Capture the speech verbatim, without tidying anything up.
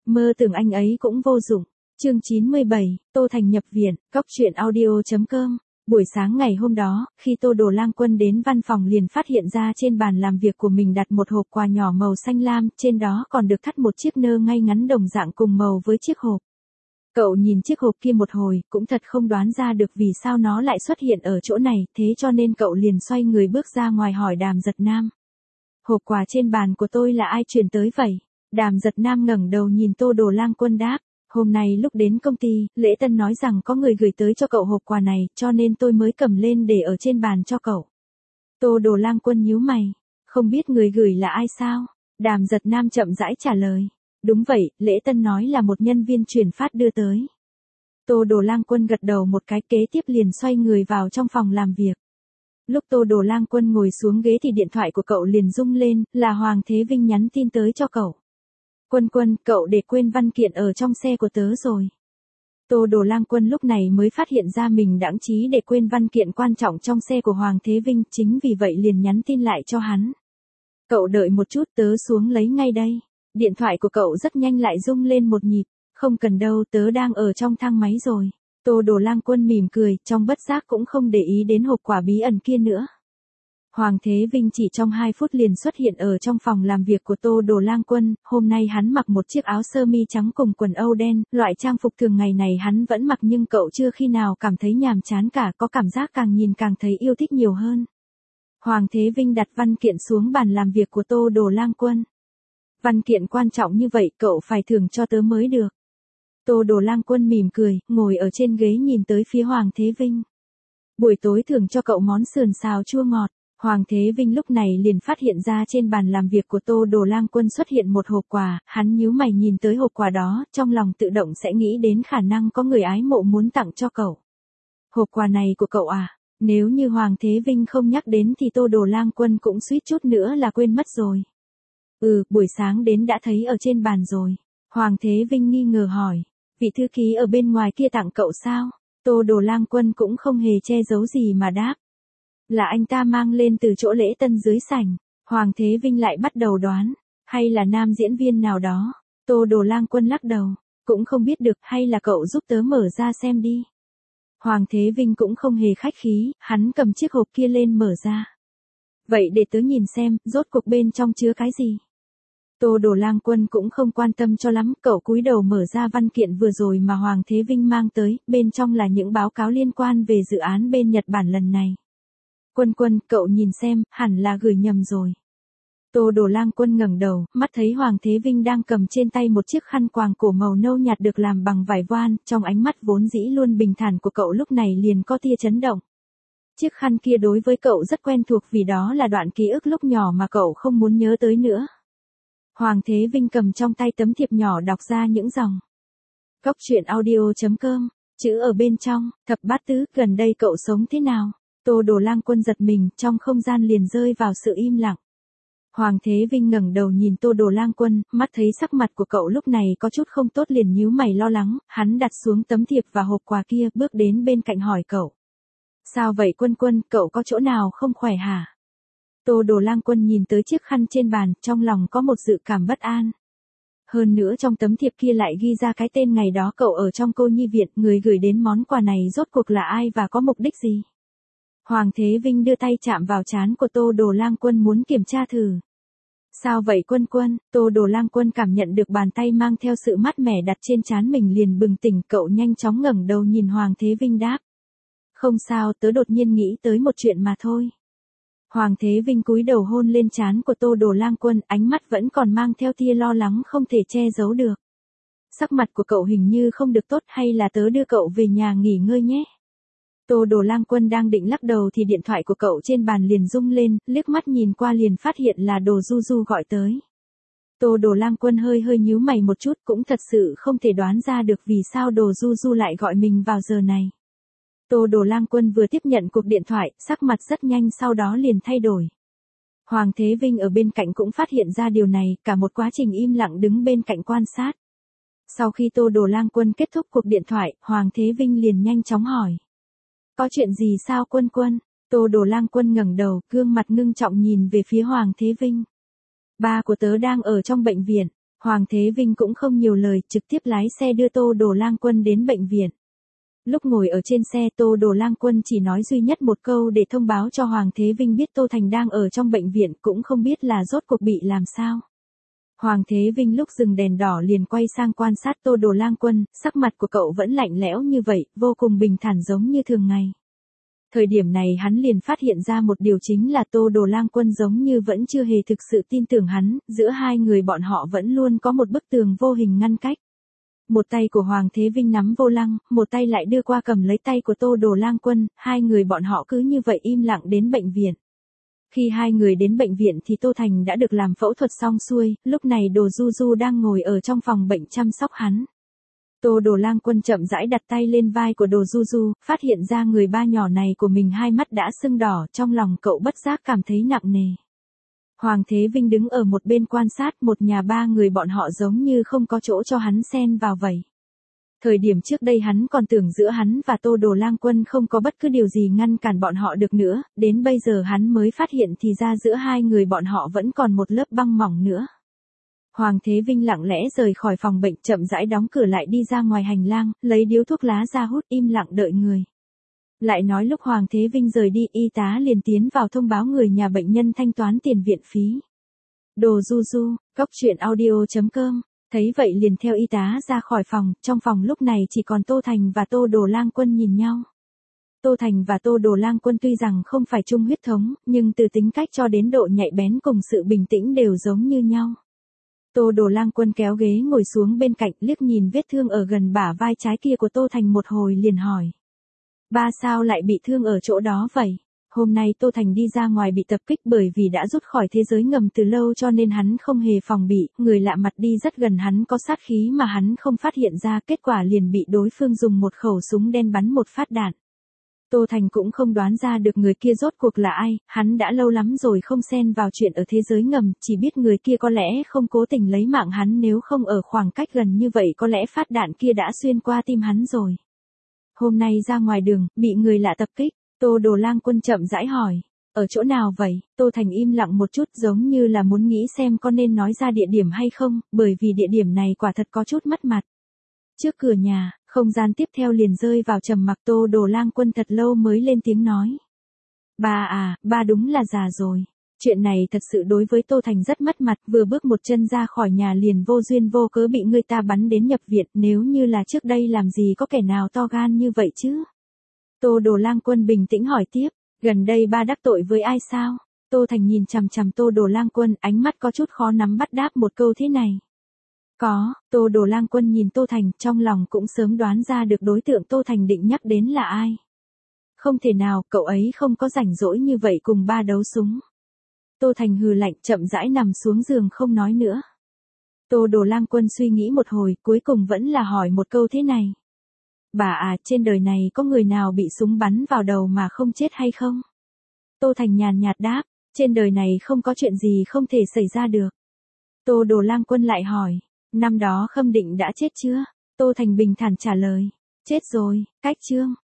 Mơ tưởng anh ấy cũng vô dụng. Chương chín mươi bảy, Tô Thành nhập viện, Cóc truyện audio chấm com. Buổi sáng ngày hôm đó, khi Tô Đồ Lang Quân đến văn phòng liền phát hiện ra trên bàn làm việc của mình đặt một hộp quà nhỏ màu xanh lam, trên đó còn được thắt một chiếc nơ ngay ngắn đồng dạng cùng màu với chiếc hộp. Cậu nhìn chiếc hộp kia một hồi, cũng thật không đoán ra được vì sao nó lại xuất hiện ở chỗ này, thế cho nên cậu liền xoay người bước ra ngoài hỏi Đàm Giật Nam. Hộp quà trên bàn của tôi là ai chuyển tới vậy? Đàm Giật Nam ngẩng đầu nhìn Tô Đồ Lang Quân đáp. Hôm nay lúc đến công ty, Lễ Tân nói rằng có người gửi tới cho cậu hộp quà này, cho nên tôi mới cầm lên để ở trên bàn cho cậu. Tô Đồ Lang Quân nhíu mày. Không biết người gửi là ai sao? Đàm Giật Nam chậm rãi trả lời. Đúng vậy, Lễ Tân nói là một nhân viên chuyển phát đưa tới. Tô Đồ Lang Quân gật đầu một cái, kế tiếp liền xoay người vào trong phòng làm việc. Lúc Tô Đồ Lang Quân ngồi xuống ghế thì điện thoại của cậu liền rung lên, là Hoàng Thế Vinh nhắn tin tới cho cậu. Quân Quân, cậu để quên văn kiện ở trong xe của tớ rồi. Tô Đồ Lang Quân lúc này mới phát hiện ra mình đãng trí để quên văn kiện quan trọng trong xe của Hoàng Thế Vinh, chính vì vậy liền nhắn tin lại cho hắn. Cậu đợi một chút, tớ xuống lấy ngay đây. Điện thoại của cậu rất nhanh lại rung lên một nhịp. Không cần đâu, tớ đang ở trong thang máy rồi. Tô Đồ Lang Quân mỉm cười, trong bất giác cũng không để ý đến hộp quà bí ẩn kia nữa. Hoàng Thế Vinh chỉ trong hai phút liền xuất hiện ở trong phòng làm việc của Tô Đồ Lang Quân, hôm nay hắn mặc một chiếc áo sơ mi trắng cùng quần âu đen, loại trang phục thường ngày này hắn vẫn mặc nhưng cậu chưa khi nào cảm thấy nhàm chán cả, có cảm giác càng nhìn càng thấy yêu thích nhiều hơn. Hoàng Thế Vinh đặt văn kiện xuống bàn làm việc của Tô Đồ Lang Quân. Văn kiện quan trọng như vậy cậu phải thưởng cho tớ mới được. Tô Đồ Lang Quân mỉm cười, ngồi ở trên ghế nhìn tới phía Hoàng Thế Vinh. Buổi tối thưởng cho cậu món sườn xào chua ngọt. Hoàng Thế Vinh lúc này liền phát hiện ra trên bàn làm việc của Tô Đồ Lang Quân xuất hiện một hộp quà, hắn nhíu mày nhìn tới hộp quà đó, trong lòng tự động sẽ nghĩ đến khả năng có người ái mộ muốn tặng cho cậu. Hộp quà này của cậu à? Nếu như Hoàng Thế Vinh không nhắc đến thì Tô Đồ Lang Quân cũng suýt chút nữa là quên mất rồi. Ừ, buổi sáng đến đã thấy ở trên bàn rồi. Hoàng Thế Vinh nghi ngờ hỏi, vị thư ký ở bên ngoài kia tặng cậu sao? Tô Đồ Lang Quân cũng không hề che giấu gì mà đáp. Là anh ta mang lên từ chỗ Lễ Tân dưới sảnh. Hoàng Thế Vinh lại bắt đầu đoán, hay là nam diễn viên nào đó? Tô Đồ Lang Quân lắc đầu, cũng không biết được, hay là cậu giúp tớ mở ra xem đi. Hoàng Thế Vinh cũng không hề khách khí, hắn cầm chiếc hộp kia lên mở ra. Vậy để tớ nhìn xem, rốt cuộc bên trong chứa cái gì? Tô Đồ Lang Quân cũng không quan tâm cho lắm, cậu cúi đầu mở ra văn kiện vừa rồi mà Hoàng Thế Vinh mang tới, bên trong là những báo cáo liên quan về dự án bên Nhật Bản lần này. Quân Quân, cậu nhìn xem, hẳn là gửi nhầm rồi. Tô Đồ Lang Quân ngẩng đầu, mắt thấy Hoàng Thế Vinh đang cầm trên tay một chiếc khăn quàng cổ màu nâu nhạt được làm bằng vải voan, trong ánh mắt vốn dĩ luôn bình thản của cậu lúc này liền có tia chấn động. Chiếc khăn kia đối với cậu rất quen thuộc vì đó là đoạn ký ức lúc nhỏ mà cậu không muốn nhớ tới nữa. Hoàng Thế Vinh cầm trong tay tấm thiệp nhỏ đọc ra những dòng. Cóc truyện audio chấm com, chữ ở bên trong, thập bát tứ, gần đây cậu sống thế nào? Tô Đồ Lang Quân giật mình, trong không gian liền rơi vào sự im lặng. Hoàng Thế Vinh ngẩng đầu nhìn Tô Đồ Lang Quân, mắt thấy sắc mặt của cậu lúc này có chút không tốt liền nhíu mày lo lắng, hắn đặt xuống tấm thiệp và hộp quà kia, bước đến bên cạnh hỏi cậu. Sao vậy Quân Quân, cậu có chỗ nào không khỏe hả? Tô Đồ Lang Quân nhìn tới chiếc khăn trên bàn, trong lòng có một dự cảm bất an. Hơn nữa trong tấm thiệp kia lại ghi ra cái tên ngày đó cậu ở trong cô nhi viện, người gửi đến món quà này rốt cuộc là ai và có mục đích gì? Hoàng Thế Vinh đưa tay chạm vào trán của Tô Đồ Lang Quân muốn kiểm tra thử. Sao vậy Quân Quân? Tô Đồ Lang Quân cảm nhận được bàn tay mang theo sự mát mẻ đặt trên trán mình liền bừng tỉnh, cậu nhanh chóng ngẩng đầu nhìn Hoàng Thế Vinh đáp. Không sao, tớ đột nhiên nghĩ tới một chuyện mà thôi. Hoàng Thế Vinh cúi đầu hôn lên trán của Tô Đồ Lang Quân, ánh mắt vẫn còn mang theo tia lo lắng không thể che giấu được. Sắc mặt của cậu hình như không được tốt, hay là tớ đưa cậu về nhà nghỉ ngơi nhé? Tô Đồ Lang Quân đang định lắc đầu thì điện thoại của cậu trên bàn liền rung lên, liếc mắt nhìn qua liền phát hiện là Đồ Du Du gọi tới. Tô Đồ Lang Quân hơi hơi nhíu mày một chút, cũng thật sự không thể đoán ra được vì sao Đồ Du Du lại gọi mình vào giờ này. Tô Đồ Lang Quân vừa tiếp nhận cuộc điện thoại, sắc mặt rất nhanh sau đó liền thay đổi. Hoàng Thế Vinh ở bên cạnh cũng phát hiện ra điều này, cả một quá trình im lặng đứng bên cạnh quan sát. Sau khi Tô Đồ Lang Quân kết thúc cuộc điện thoại, Hoàng Thế Vinh liền nhanh chóng hỏi. Có chuyện gì sao Quân Quân? Tô Đồ Lang Quân ngẩng đầu, gương mặt ngưng trọng nhìn về phía Hoàng Thế Vinh. Ba của tớ đang ở trong bệnh viện. Hoàng Thế Vinh cũng không nhiều lời, trực tiếp lái xe đưa Tô Đồ Lang Quân đến bệnh viện. Lúc ngồi ở trên xe, Tô Đồ Lang Quân chỉ nói duy nhất một câu để thông báo cho Hoàng Thế Vinh biết Tô Thành đang ở trong bệnh viện, cũng không biết là rốt cuộc bị làm sao. Hoàng Thế Vinh lúc dừng đèn đỏ liền quay sang quan sát Tô Đồ Lang Quân, sắc mặt của cậu vẫn lạnh lẽo như vậy, vô cùng bình thản giống như thường ngày. Thời điểm này hắn liền phát hiện ra một điều, chính là Tô Đồ Lang Quân giống như vẫn chưa hề thực sự tin tưởng hắn, giữa hai người bọn họ vẫn luôn có một bức tường vô hình ngăn cách. Một tay của Hoàng Thế Vinh nắm vô lăng, một tay lại đưa qua cầm lấy tay của Tô Đồ Lang Quân, hai người bọn họ cứ như vậy im lặng đến bệnh viện. Khi hai người đến bệnh viện thì Tô Thành đã được làm phẫu thuật xong xuôi, lúc này Đồ Du Du đang ngồi ở trong phòng bệnh chăm sóc hắn. Tô Đồ Lang Quân chậm rãi đặt tay lên vai của Đồ Du Du, phát hiện ra người ba nhỏ này của mình hai mắt đã sưng đỏ, trong lòng cậu bất giác cảm thấy nặng nề. Hoàng Thế Vinh đứng ở một bên quan sát, một nhà ba người bọn họ giống như không có chỗ cho hắn xen vào vậy. Thời điểm trước đây hắn còn tưởng giữa hắn và Tô Đồ Lang Quân không có bất cứ điều gì ngăn cản bọn họ được nữa, đến bây giờ hắn mới phát hiện thì ra giữa hai người bọn họ vẫn còn một lớp băng mỏng nữa. Hoàng Thế Vinh lặng lẽ rời khỏi phòng bệnh, chậm rãi đóng cửa lại đi ra ngoài hành lang, lấy điếu thuốc lá ra hút, im lặng đợi người. Lại nói lúc Hoàng Thế Vinh rời đi, y tá liền tiến vào thông báo người nhà bệnh nhân thanh toán tiền viện phí. Đồ Du Du, cốc truyện audio chấm com. Thấy vậy liền theo y tá ra khỏi phòng, trong phòng lúc này chỉ còn Tô Thành và Tô Đồ Lang Quân nhìn nhau. Tô Thành và Tô Đồ Lang Quân tuy rằng không phải chung huyết thống, nhưng từ tính cách cho đến độ nhạy bén cùng sự bình tĩnh đều giống như nhau. Tô Đồ Lang Quân kéo ghế ngồi xuống bên cạnh, liếc nhìn vết thương ở gần bả vai trái kia của Tô Thành một hồi liền hỏi. Ba sao lại bị thương ở chỗ đó vậy? Hôm nay Tô Thành đi ra ngoài bị tập kích bởi vì đã rút khỏi thế giới ngầm từ lâu cho nên hắn không hề phòng bị, người lạ mặt đi rất gần hắn có sát khí mà hắn không phát hiện ra, kết quả liền bị đối phương dùng một khẩu súng đen bắn một phát đạn. Tô Thành cũng không đoán ra được người kia rốt cuộc là ai, hắn đã lâu lắm rồi không xen vào chuyện ở thế giới ngầm, chỉ biết người kia có lẽ không cố tình lấy mạng hắn, nếu không ở khoảng cách gần như vậy có lẽ phát đạn kia đã xuyên qua tim hắn rồi. Hôm nay ra ngoài đường, bị người lạ tập kích. Tô Đồ Lang Quân chậm rãi hỏi, ở chỗ nào vậy? Tô Thành im lặng một chút giống như là muốn nghĩ xem có nên nói ra địa điểm hay không, bởi vì địa điểm này quả thật có chút mất mặt. Trước cửa nhà, không gian tiếp theo liền rơi vào trầm mặc, Tô Đồ Lang Quân thật lâu mới lên tiếng nói. Ba à, ba đúng là già rồi. Chuyện này thật sự đối với Tô Thành rất mất mặt, vừa bước một chân ra khỏi nhà liền vô duyên vô cớ bị người ta bắn đến nhập viện, nếu như là trước đây làm gì có kẻ nào to gan như vậy chứ? Tô Đồ Lang Quân bình tĩnh hỏi tiếp, gần đây ba đắc tội với ai sao? Tô Thành nhìn chằm chằm Tô Đồ Lang Quân, ánh mắt có chút khó nắm bắt đáp một câu thế này. Có, Tô Đồ Lang Quân nhìn Tô Thành, trong lòng cũng sớm đoán ra được đối tượng Tô Thành định nhắc đến là ai. Không thể nào, cậu ấy không có rảnh rỗi như vậy cùng ba đấu súng. Tô Thành hừ lạnh, chậm rãi nằm xuống giường không nói nữa. Tô Đồ Lang Quân suy nghĩ một hồi, cuối cùng vẫn là hỏi một câu thế này. Bà à, trên đời này có người nào bị súng bắn vào đầu mà không chết hay không? Tô Thành nhàn nhạt đáp, trên đời này không có chuyện gì không thể xảy ra được. Tô Đồ Lang Quân lại hỏi, năm đó Khâm Định đã chết chưa? Tô Thành bình thản trả lời, chết rồi, cách chương.